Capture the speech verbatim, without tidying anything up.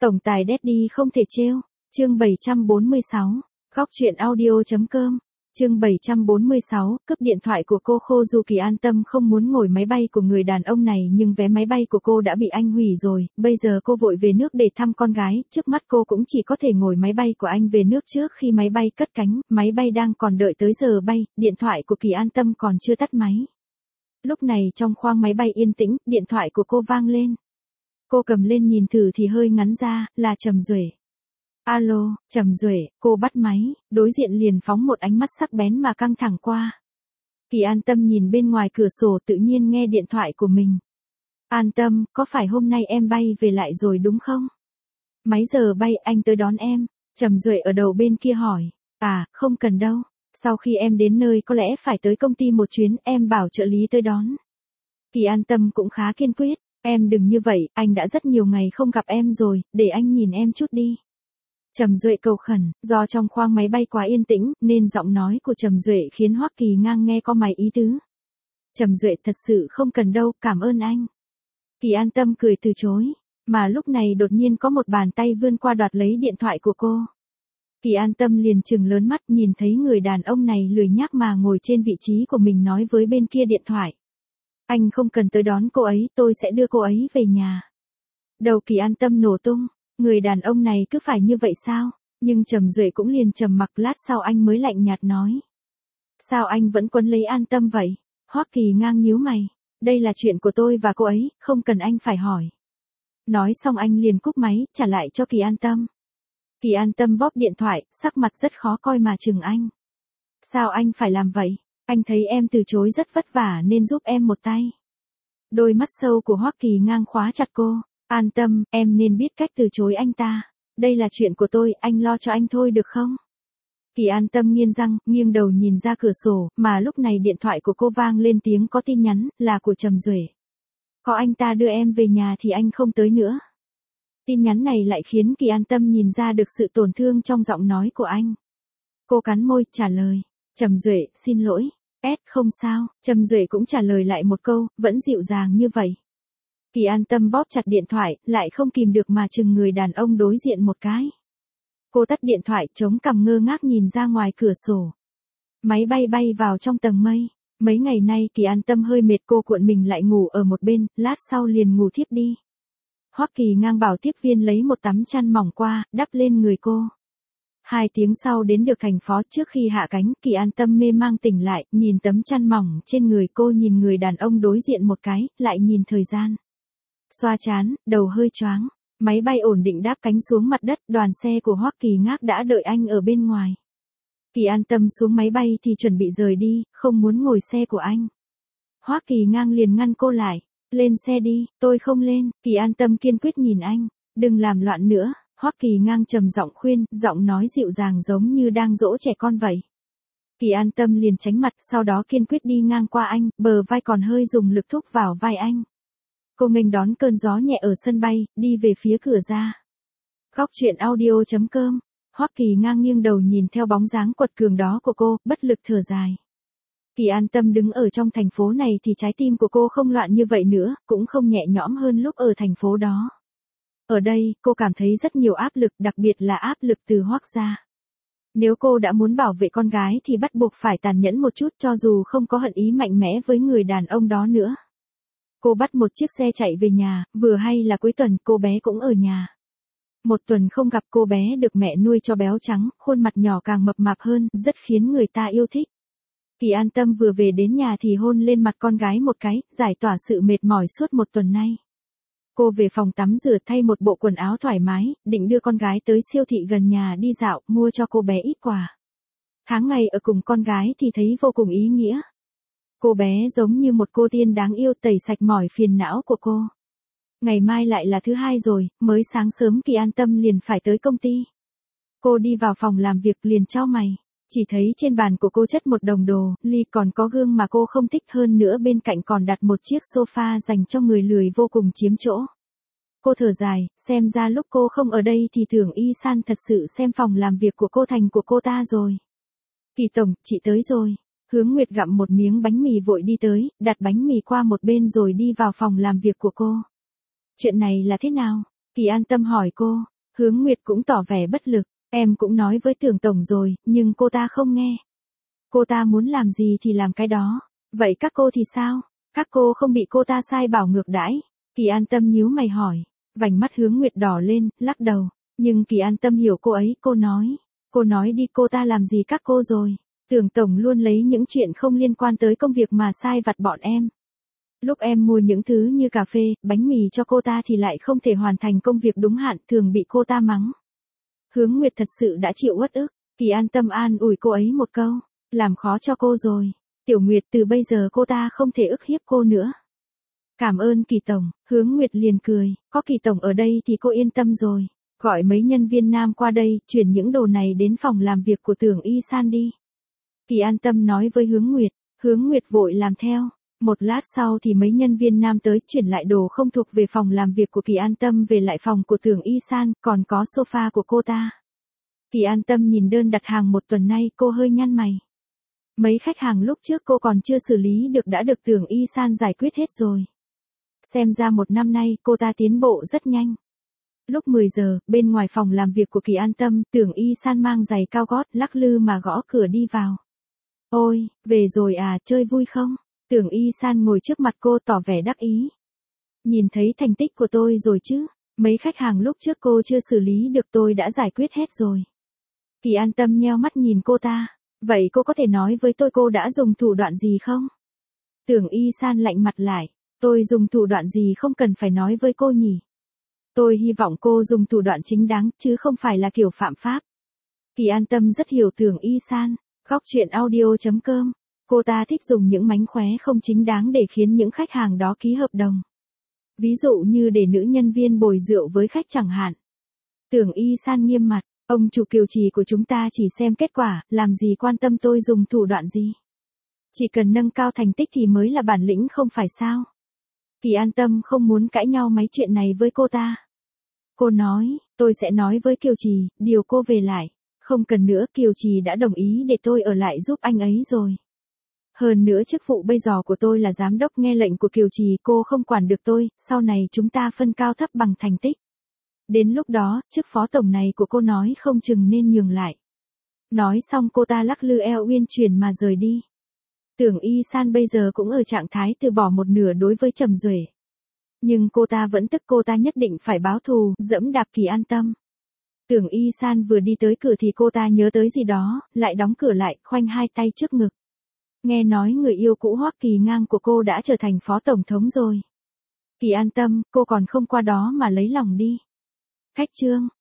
Tổng tài Daddy không thể trêu. Chương bảy trăm bốn mươi sáu. Góc truyện audio.com. Chương bảy trăm bốn mươi sáu, cướp điện thoại của cô. Khô Du Kỳ an tâm không muốn ngồi máy bay của người đàn ông này, nhưng vé máy bay của cô đã bị anh hủy rồi, bây giờ cô vội về nước để thăm con gái, trước mắt cô cũng chỉ có thể ngồi máy bay của anh về nước trước khi máy bay cất cánh, máy bay đang còn đợi tới giờ bay, điện thoại của Kỳ an tâm còn chưa tắt máy. Lúc này trong khoang máy bay yên tĩnh, điện thoại của cô vang lên. Cô cầm lên nhìn thử thì hơi ngắn ra, là Trầm Duệ. Alo, Trầm Duệ, cô bắt máy, đối diện liền phóng một ánh mắt sắc bén mà căng thẳng qua. Kỳ an tâm nhìn bên ngoài cửa sổ tự nhiên nghe điện thoại của mình. An tâm, có phải hôm nay em bay về lại rồi đúng không? Mấy giờ bay anh tới đón em? Trầm Duệ ở đầu bên kia hỏi. À, không cần đâu. Sau khi em đến nơi có lẽ phải tới công ty một chuyến, em bảo trợ lý tới đón. Kỳ an tâm cũng khá kiên quyết. Em đừng như vậy, anh đã rất nhiều ngày không gặp em rồi, để anh nhìn em chút đi. Trầm Duệ cầu khẩn, do trong khoang máy bay quá yên tĩnh, nên giọng nói của Trầm Duệ khiến Hoắc Kỳ Ngang nghe có mày ý tứ. Trầm Duệ thật sự không cần đâu, cảm ơn anh. Kỳ an tâm cười từ chối, mà lúc này đột nhiên có một bàn tay vươn qua đoạt lấy điện thoại của cô. Kỳ an tâm liền trừng lớn mắt nhìn thấy người đàn ông này lười nhác mà ngồi trên vị trí của mình nói với bên kia điện thoại. Anh không cần tới đón cô ấy, tôi sẽ đưa cô ấy về nhà. Đầu Kỳ an tâm nổ tung. Người đàn ông này cứ phải như vậy sao? Nhưng Trầm Duệ cũng liền trầm mặc, lát sau anh mới lạnh nhạt nói. Sao anh vẫn quấn lấy an tâm vậy? Hoắc Kỳ Ngang nhíu mày. Đây là chuyện của tôi và cô ấy, không cần anh phải hỏi. Nói xong anh liền cúp máy, trả lại cho Kỳ an tâm. Kỳ an tâm bóp điện thoại, sắc mặt rất khó coi mà chừng anh. Sao anh phải làm vậy? Anh thấy em từ chối rất vất vả nên giúp em một tay. Đôi mắt sâu của Hoắc Kỳ Ngang khóa chặt cô. An tâm, em nên biết cách từ chối anh ta. Đây là chuyện của tôi, anh lo cho anh thôi được không? Kỳ an tâm nghiến răng, nghiêng đầu nhìn ra cửa sổ, mà lúc này điện thoại của cô vang lên tiếng có tin nhắn, là của Trầm Duệ. Có anh ta đưa em về nhà thì anh không tới nữa. Tin nhắn này lại khiến Kỳ an tâm nhìn ra được sự tổn thương trong giọng nói của anh. Cô cắn môi, trả lời. Trầm Duệ, xin lỗi. S, không sao. Trầm Duệ cũng trả lời lại một câu, vẫn dịu dàng như vậy. Kỳ an tâm bóp chặt điện thoại, lại không kìm được mà chừng người đàn ông đối diện một cái. Cô tắt điện thoại, chống cằm ngơ ngác nhìn ra ngoài cửa sổ. Máy bay bay vào trong tầng mây. Mấy ngày nay Kỳ an tâm hơi mệt, cô cuộn mình lại ngủ ở một bên, lát sau liền ngủ thiếp đi. Hoắc Kỳ Ngang bảo tiếp viên lấy một tấm chăn mỏng qua, đắp lên người cô. Hai tiếng sau đến được thành phố, trước khi hạ cánh, Kỳ an tâm mê mang tỉnh lại, nhìn tấm chăn mỏng trên người cô, nhìn người đàn ông đối diện một cái, lại nhìn thời gian. Xoa chán, đầu hơi choáng. Máy bay ổn định đáp cánh xuống mặt đất, đoàn xe của Hoắc Kỳ Ngang đã đợi anh ở bên ngoài. Kỳ an tâm xuống máy bay thì chuẩn bị rời đi, không muốn ngồi xe của anh. Hoắc Kỳ Ngang liền ngăn cô lại. Lên xe đi, tôi không lên. Kỳ an tâm kiên quyết nhìn anh. Đừng làm loạn nữa. Hoắc Kỳ Ngang trầm giọng khuyên, giọng nói dịu dàng giống như đang dỗ trẻ con vậy. Kỳ an tâm liền tránh mặt, sau đó kiên quyết đi ngang qua anh, bờ vai còn hơi dùng lực thúc vào vai anh. Cô nghênh đón cơn gió nhẹ ở sân bay, đi về phía cửa ra. Góc truyện audio.com. Hoắc Kỳ Ngang nghiêng đầu nhìn theo bóng dáng quật cường đó của cô, bất lực thở dài. Kỳ an tâm đứng ở trong thành phố này thì trái tim của cô không loạn như vậy nữa, cũng không nhẹ nhõm hơn lúc ở thành phố đó. Ở đây, cô cảm thấy rất nhiều áp lực, đặc biệt là áp lực từ Hoắc gia. Nếu cô đã muốn bảo vệ con gái thì bắt buộc phải tàn nhẫn một chút, cho dù không có hận ý mạnh mẽ với người đàn ông đó nữa. Cô bắt một chiếc xe chạy về nhà, vừa hay là cuối tuần, cô bé cũng ở nhà. Một tuần không gặp, cô bé được mẹ nuôi cho béo trắng, khuôn mặt nhỏ càng mập mạp hơn, rất khiến người ta yêu thích. Kỳ an tâm vừa về đến nhà thì hôn lên mặt con gái một cái, giải tỏa sự mệt mỏi suốt một tuần nay. Cô về phòng tắm rửa thay một bộ quần áo thoải mái, định đưa con gái tới siêu thị gần nhà đi dạo, mua cho cô bé ít quà. Tháng ngày ở cùng con gái thì thấy vô cùng ý nghĩa. Cô bé giống như một cô tiên đáng yêu, tẩy sạch mỏi phiền não của cô. Ngày mai lại là thứ hai rồi, mới sáng sớm Kỳ an tâm liền phải tới công ty. Cô đi vào phòng làm việc liền chau mày. Chỉ thấy trên bàn của cô chất một đồng đồ, ly, còn có gương mà cô không thích, hơn nữa bên cạnh còn đặt một chiếc sofa dành cho người lười vô cùng chiếm chỗ. Cô thở dài, xem ra lúc cô không ở đây thì tưởng Y San thật sự xem phòng làm việc của cô thành của cô ta rồi. Kỳ tổng, chị tới rồi. Hướng Nguyệt gặm một miếng bánh mì vội đi tới, đặt bánh mì qua một bên rồi đi vào phòng làm việc của cô. Chuyện này là thế nào? Kỳ an tâm hỏi cô. Hướng Nguyệt cũng tỏ vẻ bất lực, em cũng nói với Tưởng tổng rồi, nhưng cô ta không nghe. Cô ta muốn làm gì thì làm cái đó. Vậy các cô thì sao? Các cô không bị cô ta sai bảo ngược đãi? Kỳ An Tâm nhíu mày hỏi. Vành mắt Hướng Nguyệt đỏ lên, lắc đầu. Nhưng Kỳ An Tâm hiểu cô ấy, cô nói. Cô nói đi, cô ta làm gì các cô rồi? Tưởng tổng luôn lấy những chuyện không liên quan tới công việc mà sai vặt bọn em. Lúc em mua những thứ như cà phê, bánh mì cho cô ta thì lại không thể hoàn thành công việc đúng hạn, thường bị cô ta mắng. Hướng Nguyệt thật sự đã chịu uất ức. Kỳ An Tâm an ủi cô ấy một câu. Làm khó cho cô rồi. Tiểu Nguyệt, từ bây giờ cô ta không thể ức hiếp cô nữa. Cảm ơn Kỳ tổng. Hướng Nguyệt liền cười. Có Kỳ tổng ở đây thì cô yên tâm rồi. Gọi mấy nhân viên nam qua đây, chuyển những đồ này đến phòng làm việc của Tưởng Y San đi. Kỳ An Tâm nói với Hướng Nguyệt. Hướng Nguyệt vội làm theo. Một lát sau thì mấy nhân viên nam tới chuyển lại đồ không thuộc về phòng làm việc của Kỳ An Tâm về lại phòng của Tưởng Y San, còn có sofa của cô ta. Kỳ An Tâm nhìn đơn đặt hàng một tuần nay, cô hơi nhăn mày. Mấy khách hàng lúc trước cô còn chưa xử lý được đã được Tưởng Y San giải quyết hết rồi. Xem ra một năm nay cô ta tiến bộ rất nhanh. Lúc mười giờ, bên ngoài phòng làm việc của Kỳ An Tâm, Tưởng Y San mang giày cao gót lắc lư mà gõ cửa đi vào. Ôi, về rồi à, chơi vui không? Tưởng Y San ngồi trước mặt cô tỏ vẻ đắc ý. Nhìn thấy thành tích của tôi rồi chứ, mấy khách hàng lúc trước cô chưa xử lý được tôi đã giải quyết hết rồi. Kỳ An Tâm nheo mắt nhìn cô ta. Vậy cô có thể nói với tôi cô đã dùng thủ đoạn gì không? Tưởng Y San lạnh mặt lại. Tôi dùng thủ đoạn gì không cần phải nói với cô nhỉ? Tôi hy vọng cô dùng thủ đoạn chính đáng chứ không phải là kiểu phạm pháp. Kỳ An Tâm rất hiểu Tưởng Y San. Góc truyện audio chấm com. Cô ta thích dùng những mánh khóe không chính đáng để khiến những khách hàng đó ký hợp đồng. Ví dụ như để nữ nhân viên bồi rượu với khách chẳng hạn. Tưởng Y San nghiêm mặt. Ông chủ Kiều Trì của chúng ta chỉ xem kết quả, làm gì quan tâm tôi dùng thủ đoạn gì. Chỉ cần nâng cao thành tích thì mới là bản lĩnh không phải sao. Kỳ An Tâm không muốn cãi nhau mấy chuyện này với cô ta. Cô nói, tôi sẽ nói với Kiều Trì, điều cô về lại. Không cần nữa, Kiều Trì đã đồng ý để tôi ở lại giúp anh ấy rồi. Hơn nữa chức vụ bây giờ của tôi là giám đốc, nghe lệnh của Kiều Trì, cô không quản được tôi, sau này chúng ta phân cao thấp bằng thành tích. Đến lúc đó, chức phó tổng này của cô nói không chừng nên nhường lại. Nói xong cô ta lắc lư eo uyên chuyển mà rời đi. Tưởng Y San bây giờ cũng ở trạng thái từ bỏ một nửa đối với Trầm Duệ. Nhưng cô ta vẫn tức, cô ta nhất định phải báo thù, dẫm đạp Kỳ An Tâm. Tưởng Y San vừa đi tới cửa thì cô ta nhớ tới gì đó, lại đóng cửa lại, khoanh hai tay trước ngực. Nghe nói người yêu cũ Hoắc Kỳ Ngang của cô đã trở thành phó tổng thống rồi. Kỳ An Tâm, cô còn không qua đó mà lấy lòng đi. Khách trương.